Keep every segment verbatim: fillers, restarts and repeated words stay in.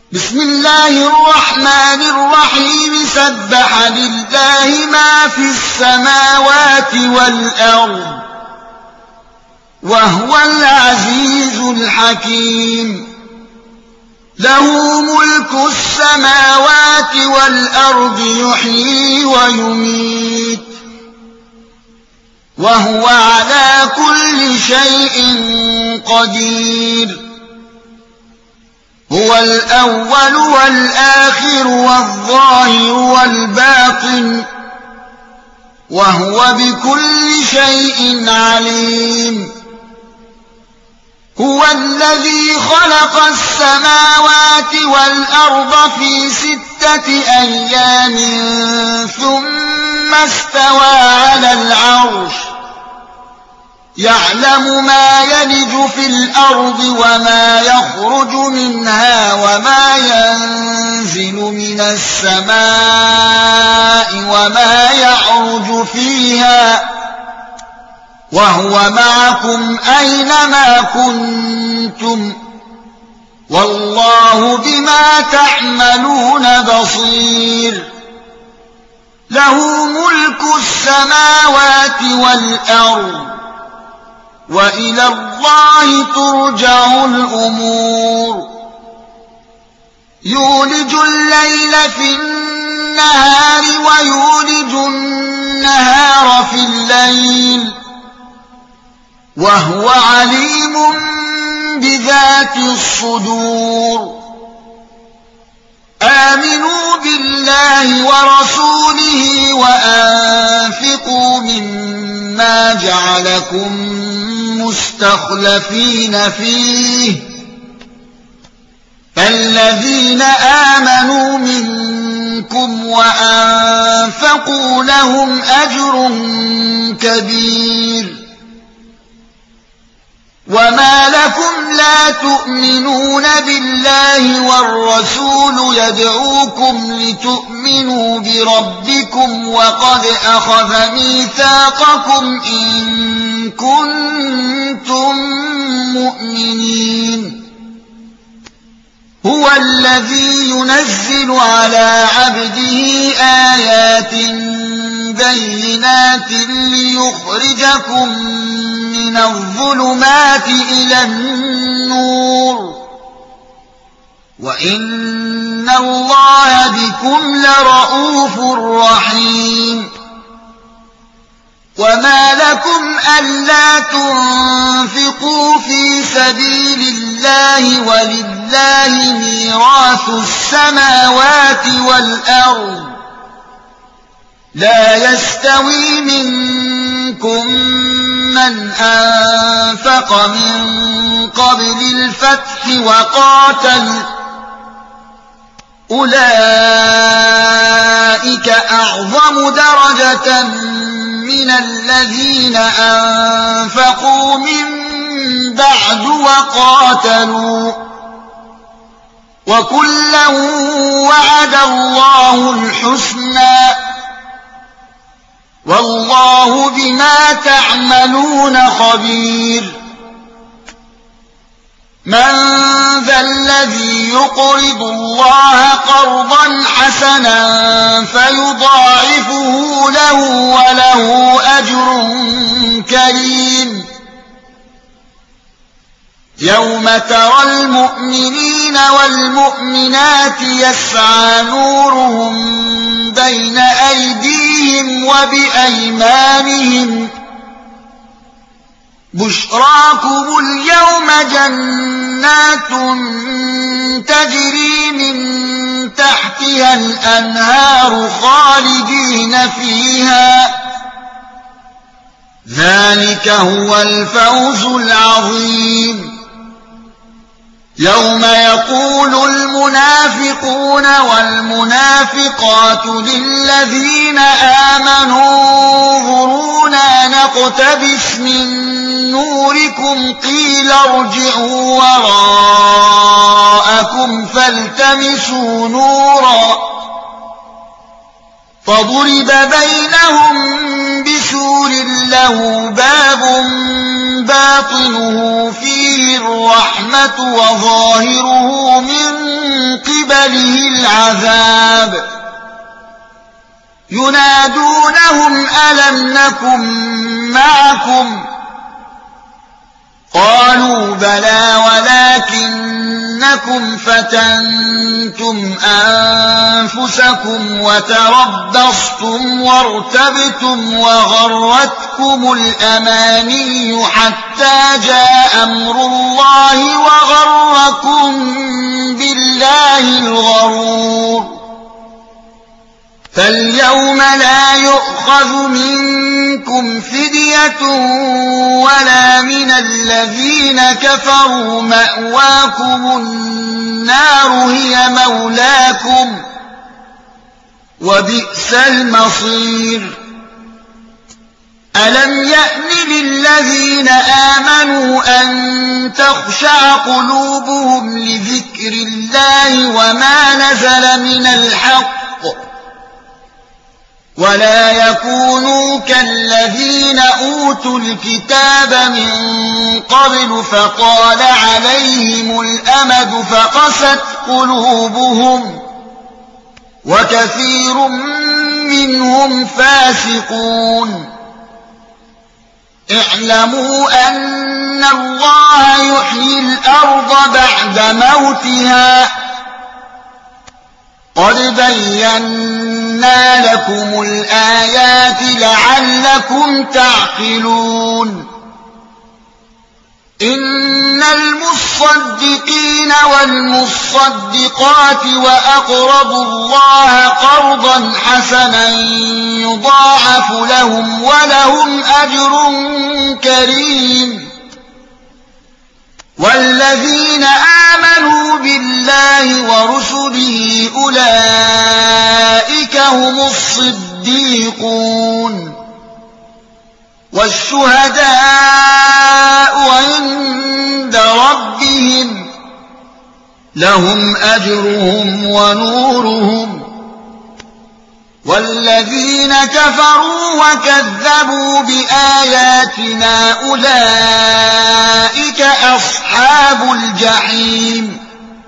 بسم الله الرحمن الرحيم سبح لله ما في السماوات والأرض وهو العزيز الحكيم له ملك السماوات والأرض يحيي ويميت وهو على كل شيء قدير هو الأول والآخر والظاهر والباطن وهو بكل شيء عليم هو الذي خلق السماوات والأرض في ستة أيام ثم استوى على العرش يعلم ما يلج في الأرض وما يخرج منها وما ينزل من السماء وما يعرج فيها وهو معكم أينما كنتم والله بما تعملون بصير له ملك السماوات والأرض وإلى الله ترجع الأمور يولج الليل في النهار ويولج النهار في الليل وهو عليم بذات الصدور آمنوا بالله ورسوله وأنفقوا مما جعلكم مستخلفين فيه فالذين آمنوا منكم وأنفقوا لهم أجر كبير وما لكم لا تؤمنون بالله والرسول يدعوكم لتؤمنوا بربكم وقد أخذ ميثاقكم إن كنتم مؤمنين هو الذي ينزل على عبده آيات بينات ليخرجكم من الظلمات إلى النور وإن الله بكم لرءوف رحيم وما لكم ألا تنفقوا في سبيل الله ولله ميراث السماوات والأرض لا يستوي منكم من أنفق من قبل الفتح وقاتل أولئك أعظم درجة من الذين أنفقوا من بعد وقاتلوا وكلا وعد الله الحسنى والله بما تعملون خبير من ذا الذي يقرض الله قرضا حسنا فيضاعفه له وله أجر كريم يوم ترى المؤمنين والمؤمنات يسعى نورهم بين أيديهم وبأيمانهم بشراكم اليوم جنات تجري من تحتها الأنهار خالدين فيها ذلك هو الفوز العظيم يوم يقول المنافقون والمنافقات للذين آمنوا انظرونا نقتبس من نوركم قيل ارجعوا وراءكم فالتمسوا نورا فضرب بينهم بسور له باب باطنه فيه الرحمة وظاهره من قبل العذاب ينادونهم ألم نكن معكم قالوا بلى ولكنكم فتنتم أنفسكم وتربصتم وارتبتم وغرتكم الأماني حتى جاء أمر الله وغركم بالله الغرور فاليوم لا يؤخذ منكم فدية ولا من الذين كفروا مأواكم النار هي مولاكم وبئس المصير ألم يأن للذين آمنوا أن تخشع قلوبهم لذكر الله وما نزل من الحق ولا يكونوا كالذين أوتوا الكتاب من قبل فطال عليهم الأمد فقست قلوبهم وكثير منهم فاسقون اعلموا أن الله يحيي الأرض بعد موتها قد بينا لكم الآيات لعلكم تعقلون إن المصدقين والمصدقات وأقرضوا الله قرضا حسنا يضاعف لهم ولهم أجر كريم والذين آمنوا بالله ورسله أولئك هم الصديقون والشهداء عند ربهم لهم أجرهم ونورهم والذين كفروا وكذبوا بآياتنا أولئك أصحاب الجحيم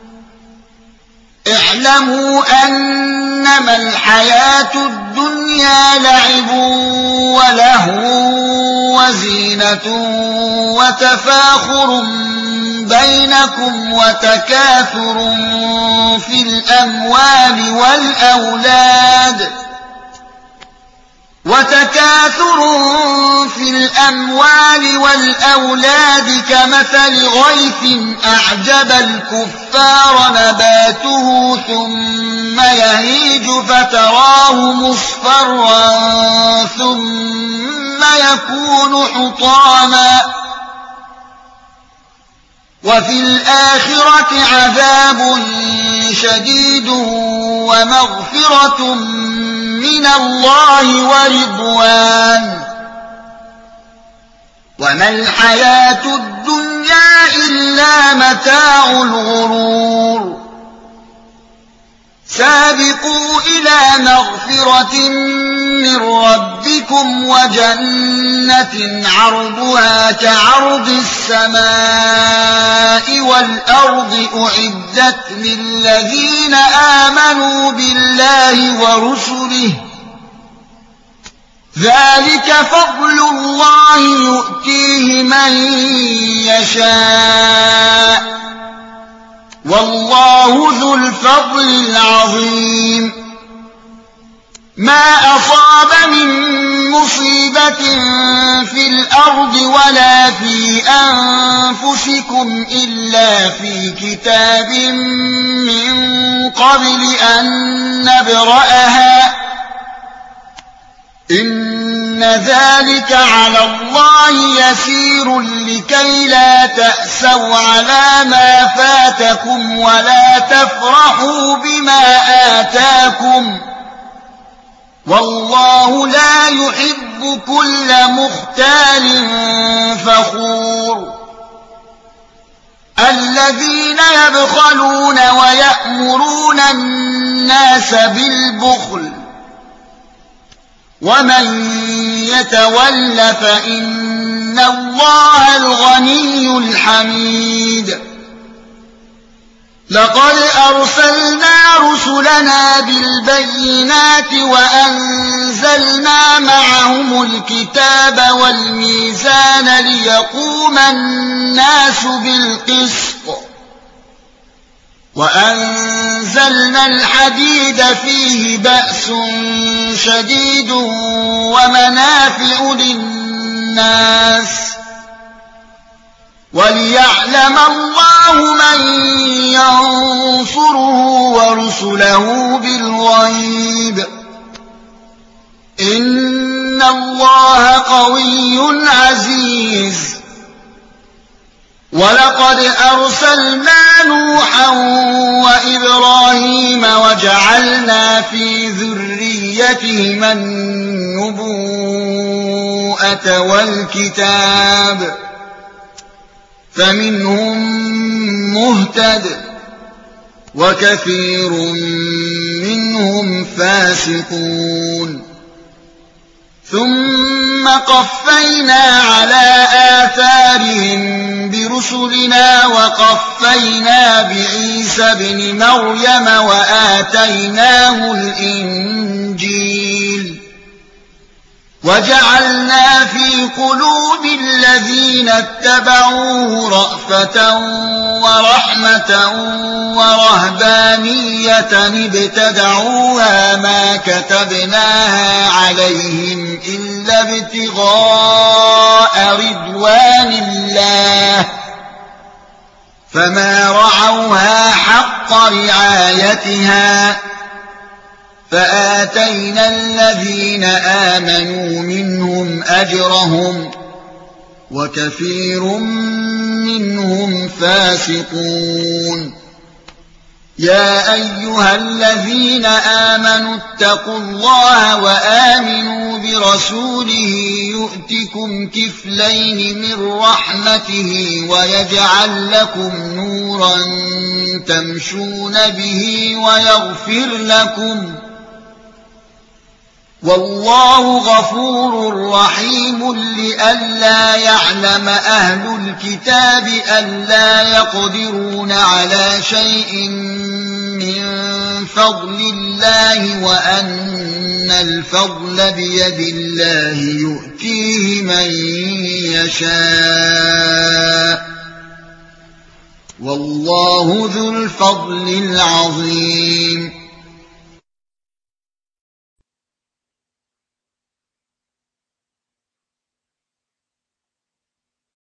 اعلموا أنما الحياة الدنيا لعب ولهو وزينة وتفاخر بينكم وتكاثر في الأموال والأولاد وتكاثر في الأموال والأولاد كمثل غيث أعجب الكفار نباته ثم يهيج فتراه مصفرا ثم يكون حطاما وفي الآخرة عذاب شديد ومغفرة من الله ورضوان وما الحياة الدنيا إلا متاع الغرور سابقوا إلى مغفرة من ربكم وجنة عرضها كعرض السماء والأرض أعدت للذين آمنوا بالله ورسله ذلك فضل الله يؤتيه من يشاء والله ذو الفضل العظيم ما أصاب من مصيبة في الأرض ولا في أنفسكم إلا في كتاب من قبل أن نبرأها إن ذلك على الله يسير لكي لا تأسوا على ما فاتكم ولا تفرحوا بما آتاكم والله لا يحب كل مختال فخور الذين يبخلون ويأمرون الناس بالبخل ومن يتول فإن الله الغني الحميد لقد أرسلنا رسلا رسلنا بالبينات وأنزلنا معهم الكتاب والميزان ليقوم الناس بالقسط وأنزلنا الحديد فيه بأس شديد ومنافع للناس وليعلم الله من ينصره ورسله بالغيب إن الله قوي عزيز ولقد أرسلنا نوحا وإبراهيم وجعلنا في ذريتهما النبوءة والكتاب فمنهم مهتد وكثير منهم فاسقون ثم قفينا على آثارهم برسلنا وقفينا بعيسى ابن مريم وآتيناه الإنجيل وجعلنا في قلوب الذين اتبعوه رأفة ورحمة ورهبانية ابتدعوها ما كتبناها عليهم إلا ابتغاء رضوان الله فما رعوها حق رعايتها فآتينا الذين آمنوا منهم أجرهم وكثير منهم فاسقون يا أيها الذين آمنوا اتقوا الله وآمنوا برسوله يؤتكم كفلين من رحمته ويجعل لكم نورا تمشون به ويغفر لكم والله غفور رحيم لئلا يعلم أهل الكتاب ألا يقدرون على شيء من فضل الله وأن الفضل بيد الله يؤتيه من يشاء والله ذو الفضل العظيم